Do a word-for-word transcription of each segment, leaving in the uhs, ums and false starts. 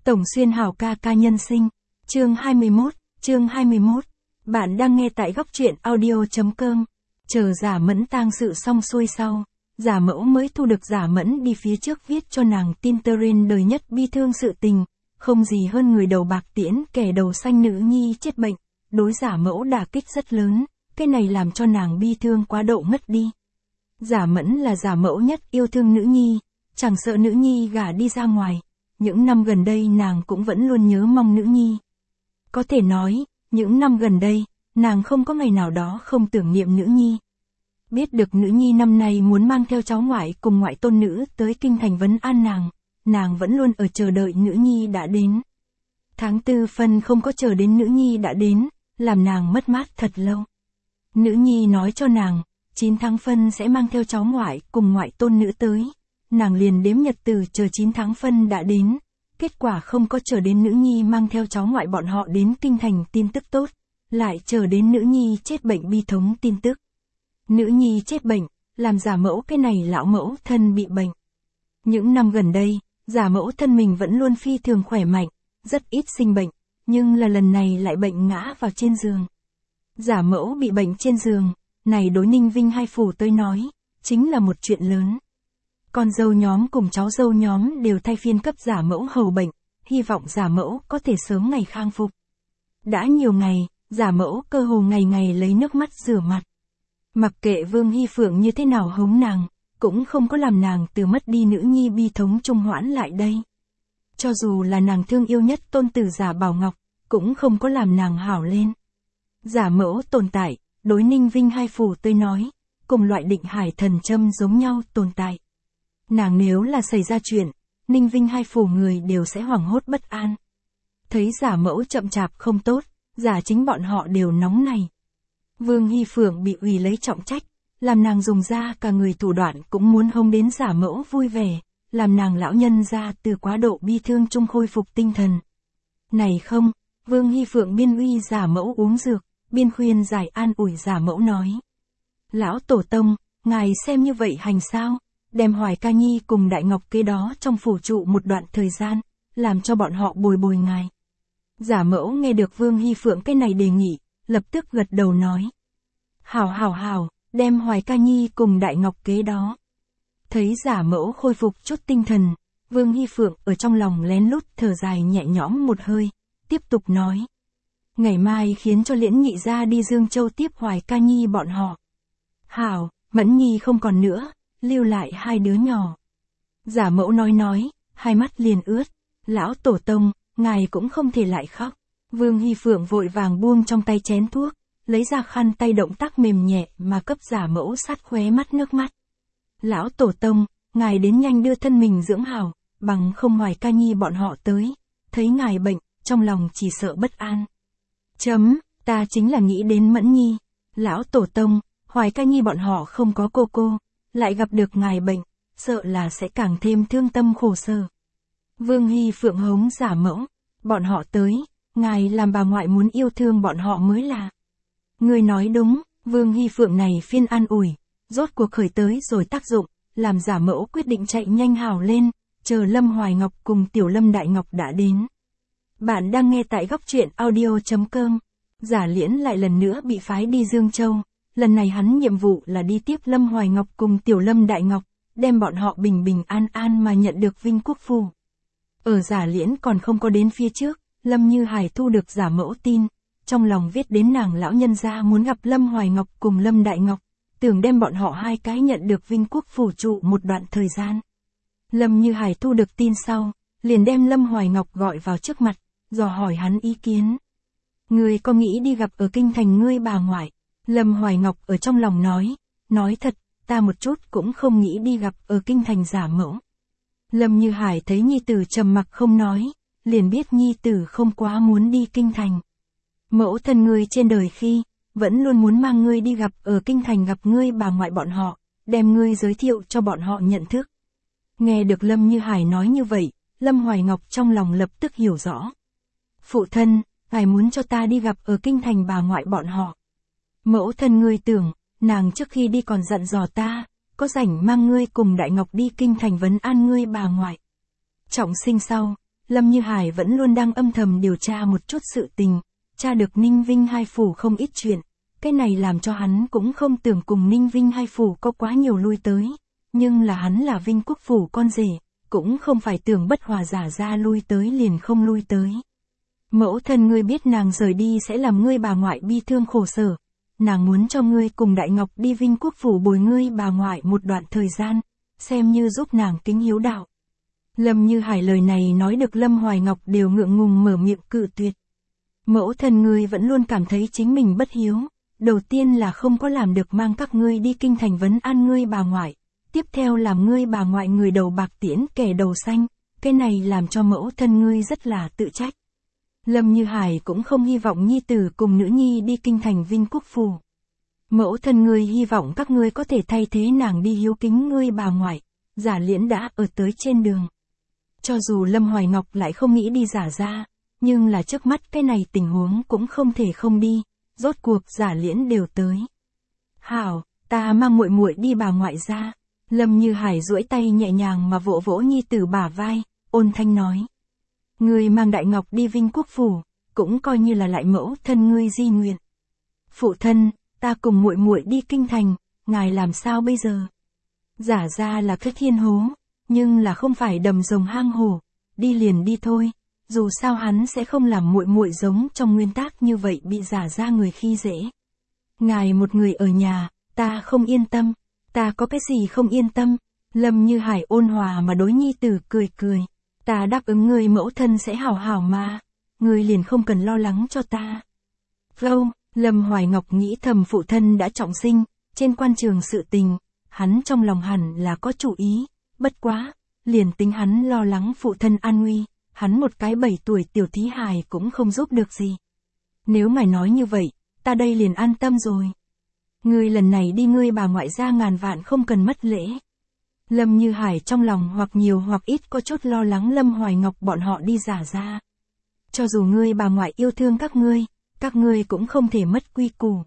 Tổng Xuyên Hào ca ca nhân sinh, chương hai mươi mốt, chương hai mươi mốt. Bạn đang nghe tại góc truyện audio.com. Chờ Giả Mẫn tang sự xong xuôi sau, Giả Mẫu mới thu được Giả Mẫn đi phía trước viết cho nàng tin Teren đời nhất bi thương sự tình, không gì hơn người đầu bạc tiễn kẻ đầu xanh nữ nhi chết bệnh, đối Giả Mẫu đả kích rất lớn, cái này làm cho nàng bi thương quá độ ngất đi. Giả Mẫn là Giả Mẫu nhất yêu thương nữ nhi, chẳng sợ nữ nhi gả đi ra ngoài. Những năm gần đây nàng cũng vẫn luôn nhớ mong nữ nhi. Có thể nói, những năm gần đây, nàng không có ngày nào đó không tưởng niệm nữ nhi. Biết được nữ nhi năm nay muốn mang theo cháu ngoại cùng ngoại tôn nữ tới kinh thành vấn an nàng, nàng vẫn luôn ở chờ đợi nữ nhi đã đến. Tháng tư phân không có chờ đến nữ nhi đã đến, làm nàng mất mát thật lâu. Nữ nhi nói cho nàng, chín tháng phân sẽ mang theo cháu ngoại cùng ngoại tôn nữ tới. Nàng liền đếm nhật từ chờ chín tháng phân đã đến, kết quả không có chờ đến nữ nhi mang theo cháu ngoại bọn họ đến kinh thành tin tức tốt, lại chờ đến nữ nhi chết bệnh bi thống tin tức. Nữ nhi chết bệnh, làm Giả Mẫu cái này lão mẫu thân bị bệnh. Những năm gần đây, Giả Mẫu thân mình vẫn luôn phi thường khỏe mạnh, rất ít sinh bệnh, nhưng là lần này lại bệnh ngã vào trên giường. Giả Mẫu bị bệnh trên giường, này đối Ninh Vinh hai phủ tới nói, chính là một chuyện lớn. Con dâu nhóm cùng cháu dâu nhóm đều thay phiên cấp Giả Mẫu hầu bệnh, hy vọng Giả Mẫu có thể sớm ngày khang phục. Đã nhiều ngày, Giả Mẫu cơ hồ ngày ngày lấy nước mắt rửa mặt. Mặc kệ Vương Hy Phượng như thế nào hống nàng, cũng không có làm nàng từ mất đi nữ nhi bi thống trung hoãn lại đây. Cho dù là nàng thương yêu nhất tôn tử Giả Bảo Ngọc, cũng không có làm nàng hảo lên. Giả Mẫu tồn tại, đối Ninh Vinh hai phủ tới nói, cùng loại định hải thần châm giống nhau tồn tại. Nàng nếu là xảy ra chuyện, Ninh Vinh hai phủ người đều sẽ hoảng hốt bất an. Thấy Giả Mẫu chậm chạp không tốt, Giả Chính bọn họ đều nóng này. Vương Hy Phượng bị ủy lấy trọng trách, làm nàng dùng ra cả người thủ đoạn cũng muốn hông đến Giả Mẫu vui vẻ, làm nàng lão nhân ra từ quá độ bi thương trung khôi phục tinh thần. Này không, Vương Hy Phượng biên uy Giả Mẫu uống dược, biên khuyên giải an ủi Giả Mẫu nói. Lão Tổ Tông, ngài xem như vậy hành sao? Đem Hoài Ca Nhi cùng Đại Ngọc kế đó trong phủ trụ một đoạn thời gian, làm cho bọn họ bồi bồi ngài. Giả Mẫu nghe được Vương Hy Phượng cái này đề nghị, lập tức gật đầu nói. Hảo hảo hảo, đem Hoài Ca Nhi cùng Đại Ngọc kế đó. Thấy Giả Mẫu khôi phục chút tinh thần, Vương Hy Phượng ở trong lòng lén lút thở dài nhẹ nhõm một hơi, tiếp tục nói. Ngày mai khiến cho Liễn Nhị ra đi Dương Châu tiếp Hoài Ca Nhi bọn họ. Hảo, Mẫn Nhi không còn nữa. Lưu lại hai đứa nhỏ. Giả Mẫu nói nói, hai mắt liền ướt. Lão Tổ Tông, ngài cũng không thể lại khóc. Vương Hy Phượng vội vàng buông trong tay chén thuốc, lấy ra khăn tay động tác mềm nhẹ mà cấp Giả Mẫu sát khóe mắt nước mắt. Lão Tổ Tông, ngài đến nhanh đưa thân mình dưỡng hảo, bằng không Hoài Ca Nhi bọn họ tới, thấy ngài bệnh, trong lòng chỉ sợ bất an. Chấm, ta chính là nghĩ đến Mẫn Nhi. Lão Tổ Tông, Hoài Ca Nhi bọn họ không có cô cô. Lại gặp được ngài bệnh, sợ là sẽ càng thêm thương tâm khổ sở. Vương Hy Phượng hống Giả Mẫu, bọn họ tới, ngài làm bà ngoại muốn yêu thương bọn họ mới là. Người nói đúng, Vương Hy Phượng này phiên an ủi, rốt cuộc khởi tới rồi tác dụng, làm Giả Mẫu quyết định chạy nhanh hào lên, chờ Lâm Hoài Ngọc cùng Tiểu Lâm Đại Ngọc đã đến. Bạn đang nghe tại góc truyện audio.com. Giả Liễn lại lần nữa bị phái đi Dương Châu. Lần này hắn nhiệm vụ là đi tiếp Lâm Hoài Ngọc cùng Tiểu Lâm Đại Ngọc, đem bọn họ bình bình an an mà nhận được Vinh Quốc Phủ. Ở Giả Liễn còn không có đến phía trước, Lâm Như Hải thu được Giả Mẫu tin, trong lòng viết đến nàng lão nhân gia muốn gặp Lâm Hoài Ngọc cùng Lâm Đại Ngọc, tưởng đem bọn họ hai cái nhận được Vinh Quốc Phủ trụ một đoạn thời gian. Lâm Như Hải thu được tin sau, liền đem Lâm Hoài Ngọc gọi vào trước mặt, dò hỏi hắn ý kiến. Ngươi có nghĩ đi gặp ở kinh thành ngươi bà ngoại? Lâm Hoài Ngọc ở trong lòng nói, nói thật, ta một chút cũng không nghĩ đi gặp ở kinh thành Giả Mẫu. Lâm Như Hải thấy nhi tử trầm mặc không nói, liền biết nhi tử không quá muốn đi kinh thành. Mẫu thân ngươi trên đời khi, vẫn luôn muốn mang ngươi đi gặp ở kinh thành gặp ngươi bà ngoại bọn họ, đem ngươi giới thiệu cho bọn họ nhận thức. Nghe được Lâm Như Hải nói như vậy, Lâm Hoài Ngọc trong lòng lập tức hiểu rõ. Phụ thân, ngài muốn cho ta đi gặp ở kinh thành bà ngoại bọn họ. Mẫu thân ngươi tưởng, nàng trước khi đi còn dặn dò ta, có rảnh mang ngươi cùng Đại Ngọc đi kinh thành vấn an ngươi bà ngoại. Trọng sinh sau, Lâm Như Hải vẫn luôn đang âm thầm điều tra một chút sự tình, tra được Ninh Vinh Hai Phủ không ít chuyện. Cái này làm cho hắn cũng không tưởng cùng Ninh Vinh Hai Phủ có quá nhiều lui tới, nhưng là hắn là Vinh Quốc Phủ con rể, cũng không phải tưởng bất hòa giả ra lui tới liền không lui tới. Mẫu thân ngươi biết nàng rời đi sẽ làm ngươi bà ngoại bi thương khổ sở, nàng muốn cho ngươi cùng Đại Ngọc đi Vinh Quốc Phủ bồi ngươi bà ngoại một đoạn thời gian, xem như giúp nàng kính hiếu đạo. Lâm Như Hải lời này nói được Lâm Hoài Ngọc đều ngượng ngùng mở miệng cự tuyệt. Mẫu thân ngươi vẫn luôn cảm thấy chính mình bất hiếu, đầu tiên là không có làm được mang các ngươi đi kinh thành vấn an ngươi bà ngoại, tiếp theo làm ngươi bà ngoại người đầu bạc tiễn kẻ đầu xanh, cái này làm cho mẫu thân ngươi rất là tự trách. Lâm Như Hải cũng không hy vọng nhi tử cùng nữ nhi đi kinh thành Vinh Quốc Phủ. Mẫu thân ngươi hy vọng các ngươi có thể thay thế nàng đi hiếu kính ngươi bà ngoại, Giả Liễn đã ở tới trên đường. Cho dù Lâm Hoài Ngọc lại không nghĩ đi Giả ra, nhưng là trước mắt cái này tình huống cũng không thể không đi, rốt cuộc Giả Liễn đều tới. Hảo, ta mang muội muội đi bà ngoại ra. Lâm Như Hải duỗi tay nhẹ nhàng mà vỗ vỗ nhi tử bả vai, ôn thanh nói. Ngươi mang Đại Ngọc đi Vinh Quốc Phủ, cũng coi như là lại mẫu thân ngươi di nguyện. Phụ thân, ta cùng muội muội đi kinh thành, ngài làm sao bây giờ? Giả ra là cái thiên hố, nhưng là không phải đầm rồng hang hổ, đi liền đi thôi, dù sao hắn sẽ không làm muội muội giống trong nguyên tắc như vậy bị giả ra người khi dễ. Ngài một người ở nhà, ta không yên tâm, ta có cái gì không yên tâm? Lâm Như Hải ôn hòa mà đối nhi tử cười cười, ta đáp ứng ngươi mẫu thân sẽ hảo hảo mà, ngươi liền không cần lo lắng cho ta. Vâng, Lâm Hoài Ngọc nghĩ thầm phụ thân đã trọng sinh, trên quan trường sự tình, hắn trong lòng hẳn là có chủ ý, bất quá, liền tính hắn lo lắng phụ thân an nguy, hắn một cái bảy tuổi tiểu thí hài cũng không giúp được gì. Nếu mày nói như vậy, ta đây liền an tâm rồi. Ngươi lần này đi ngươi bà ngoại ra ngàn vạn không cần mất lễ. Lâm Như Hải trong lòng hoặc nhiều hoặc ít có chút lo lắng Lâm Hoài Ngọc bọn họ đi Giả ra. Cho dù ngươi bà ngoại yêu thương các ngươi, các ngươi cũng không thể mất quy củ.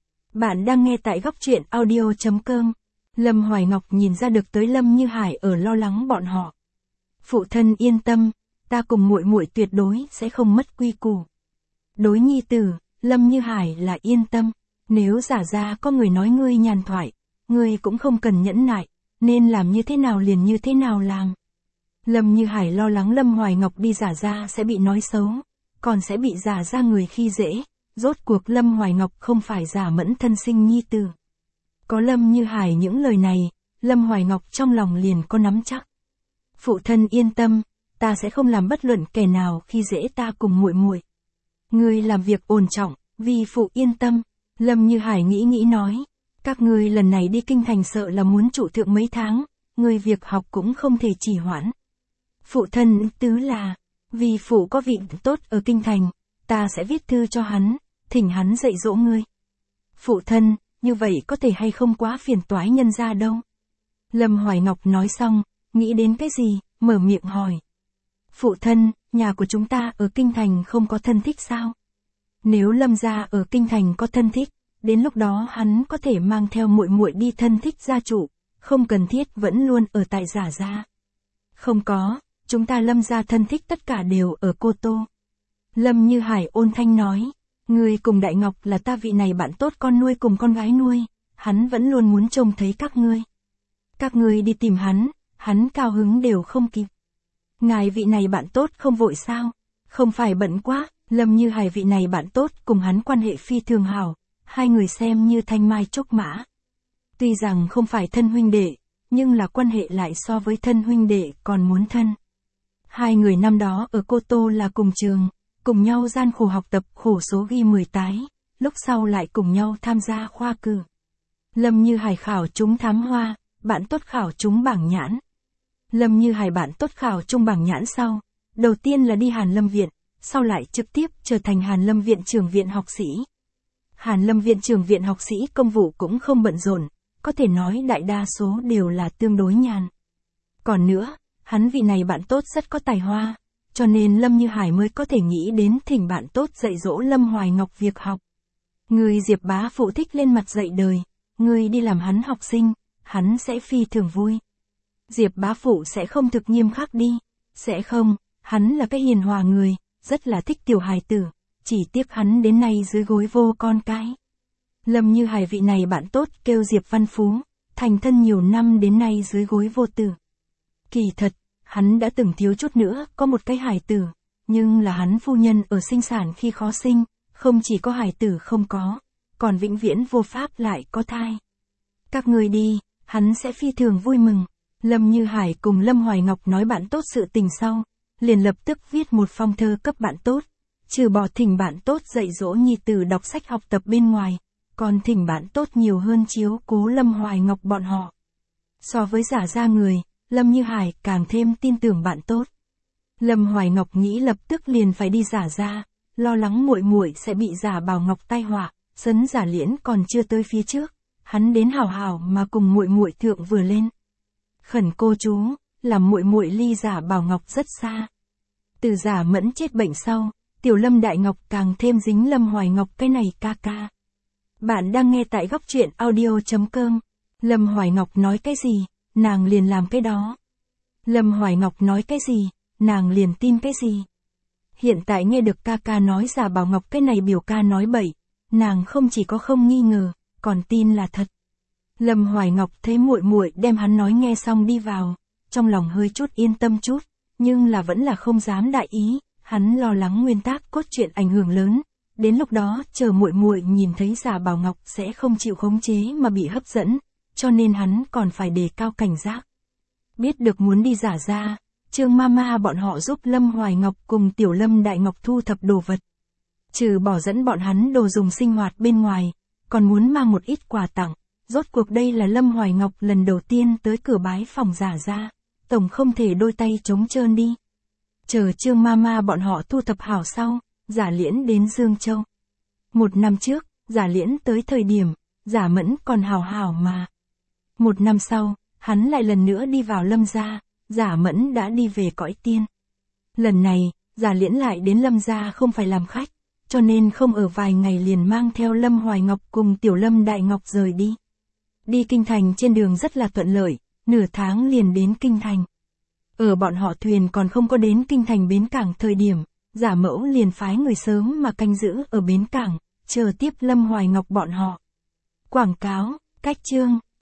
Bạn đang nghe tại góc truyện audio chấm com. Lâm Hoài Ngọc nhìn ra được tới Lâm Như Hải ở lo lắng bọn họ. Phụ thân yên tâm, ta cùng muội muội tuyệt đối sẽ không mất quy củ. Đối nhi tử, Lâm Như Hải là yên tâm, nếu Giả ra có người nói ngươi nhàn thoại, ngươi cũng không cần nhẫn nại, nên làm như thế nào liền như thế nào làm. Lâm Như Hải lo lắng Lâm Hoài Ngọc đi Giả ra sẽ bị nói xấu, còn sẽ bị Giả ra người khi dễ, rốt cuộc Lâm Hoài Ngọc không phải Giả Mẫn thân sinh nhi tử. Có Lâm Như Hải những lời này, Lâm Hoài Ngọc trong lòng liền có nắm chắc. Phụ thân yên tâm, ta sẽ không làm bất luận kẻ nào khi dễ ta cùng muội muội. Ngươi làm việc ổn trọng, vì phụ yên tâm. Lâm Như Hải nghĩ nghĩ nói, các ngươi lần này đi kinh thành sợ là muốn trụ thượng mấy tháng, ngươi việc học cũng không thể trì hoãn. Phụ thân tứ là, vì phụ có vị tốt ở kinh thành, ta sẽ viết thư cho hắn, thỉnh hắn dạy dỗ ngươi. Phụ thân, như vậy có thể hay không quá phiền toái nhân ra đâu. Lâm Hoài Ngọc nói xong, nghĩ đến cái gì, mở miệng hỏi. Phụ thân, nhà của chúng ta ở kinh thành không có thân thích sao? Nếu Lâm gia ở kinh thành có thân thích, đến lúc đó hắn có thể mang theo muội muội đi thân thích gia trụ, không cần thiết vẫn luôn ở tại Giả gia. Không có, chúng ta Lâm gia thân thích tất cả đều ở Cô Tô. Lâm Như Hải ôn thanh nói, ngươi cùng Đại Ngọc là ta vị này bạn tốt con nuôi cùng con gái nuôi, hắn vẫn luôn muốn trông thấy các ngươi. Các ngươi đi tìm hắn, hắn cao hứng đều không kịp. Ngài vị này bạn tốt không vội sao? Không phải bận quá, Lâm Như Hải vị này bạn tốt cùng hắn quan hệ phi thường hảo, hai người xem như thanh mai trúc mã. Tuy rằng không phải thân huynh đệ, nhưng là quan hệ lại so với thân huynh đệ còn muốn thân. Hai người năm đó ở Cô Tô là cùng trường, cùng nhau gian khổ học tập khổ số ghi mười tái, lúc sau lại cùng nhau tham gia khoa cử. Lâm Như Hải khảo trúng thám hoa, bạn tốt khảo trúng bảng nhãn. Lâm Như Hải bạn tốt khảo trúng bảng nhãn sau, đầu tiên là đi Hàn Lâm Viện, sau lại trực tiếp trở thành Hàn Lâm Viện trưởng viện học sĩ. Hàn Lâm Viện trưởng viện học sĩ công vụ cũng không bận rộn, có thể nói đại đa số đều là tương đối nhàn. Còn nữa, hắn vị này bạn tốt rất có tài hoa, cho nên Lâm Như Hải mới có thể nghĩ đến thỉnh bạn tốt dạy dỗ Lâm Hoài Ngọc việc học. Người Diệp bá phụ thích lên mặt dạy đời, người đi làm hắn học sinh, hắn sẽ phi thường vui. Diệp bá phụ sẽ không thực nghiêm khắc đi, sẽ không, hắn là cái hiền hòa người, rất là thích tiểu hài tử, chỉ tiếc hắn đến nay dưới gối vô con cái. Lâm Như Hải vị này bạn tốt kêu Diệp Văn Phú, thành thân nhiều năm đến nay dưới gối vô tử. Kỳ thật, hắn đã từng thiếu chút nữa có một cái hài tử, nhưng là hắn phu nhân ở sinh sản khi khó sinh, không chỉ có hài tử không có, còn vĩnh viễn vô pháp lại có thai. Các người đi, hắn sẽ phi thường vui mừng. Lâm Như Hải cùng Lâm Hoài Ngọc nói bạn tốt sự tình sau, liền lập tức viết một phong thơ cấp bạn tốt, trừ bỏ thỉnh bạn tốt dạy dỗ nhi tử đọc sách học tập bên ngoài, còn thỉnh bạn tốt nhiều hơn chiếu cố Lâm Hoài Ngọc bọn họ. So với giả ra người, Lâm Như Hải càng thêm tin tưởng bạn tốt. Lâm Hoài Ngọc nghĩ lập tức liền phải đi giả ra, lo lắng muội muội sẽ bị giả Bảo Ngọc tai họa, sấn giả Liễn còn chưa tới phía trước, hắn đến hảo hảo mà cùng muội muội thượng vừa lên. Khẩn cô chú, làm muội muội ly giả Bảo Ngọc rất xa. Từ giả Mẫn chết bệnh sau, tiểu Lâm Đại Ngọc càng thêm dính Lâm Hoài Ngọc cái này ca ca. Bạn đang nghe tại góc truyện audio chấm com. Lâm Hoài Ngọc nói cái gì, nàng liền làm cái đó. Lâm Hoài Ngọc nói cái gì, nàng liền tin cái gì. Hiện tại nghe được ca ca nói giả Bảo Ngọc cái này biểu ca nói bậy, nàng không chỉ có không nghi ngờ, còn tin là thật. Lâm Hoài Ngọc thấy muội muội đem hắn nói nghe xong đi vào, trong lòng hơi chút yên tâm chút, nhưng là vẫn là không dám đại ý, hắn lo lắng nguyên tắc cốt truyện ảnh hưởng lớn, đến lúc đó chờ muội muội nhìn thấy giả Bảo Ngọc sẽ không chịu khống chế mà bị hấp dẫn, cho nên hắn còn phải đề cao cảnh giác. Biết được muốn đi giả ra, Trương Mama bọn họ giúp Lâm Hoài Ngọc cùng tiểu Lâm Đại Ngọc thu thập đồ vật. Trừ bỏ dẫn bọn hắn đồ dùng sinh hoạt bên ngoài, còn muốn mang một ít quà tặng. Rốt cuộc đây là Lâm Hoài Ngọc lần đầu tiên tới cửa bái phòng giả ra, tổng không thể đôi tay trống trơn đi. Chờ Trương Mama bọn họ thu thập hảo sau, giả Liễn đến Dương Châu. Một năm trước, giả Liễn tới thời điểm, giả Mẫn còn hảo hảo mà. Một năm sau, hắn lại lần nữa đi vào Lâm gia, giả Mẫn đã đi về cõi tiên. Lần này, giả Liễn lại đến Lâm gia không phải làm khách, cho nên không ở vài ngày liền mang theo Lâm Hoài Ngọc cùng tiểu Lâm Đại Ngọc rời đi. Đi kinh thành trên đường rất là thuận lợi, nửa tháng liền đến kinh thành. Ở bọn họ thuyền còn không có đến kinh thành bến cảng thời điểm, giả mẫu liền phái người sớm mà canh giữ ở bến cảng, chờ tiếp Lâm Hoài Ngọc bọn họ. Quảng cáo, cách chương.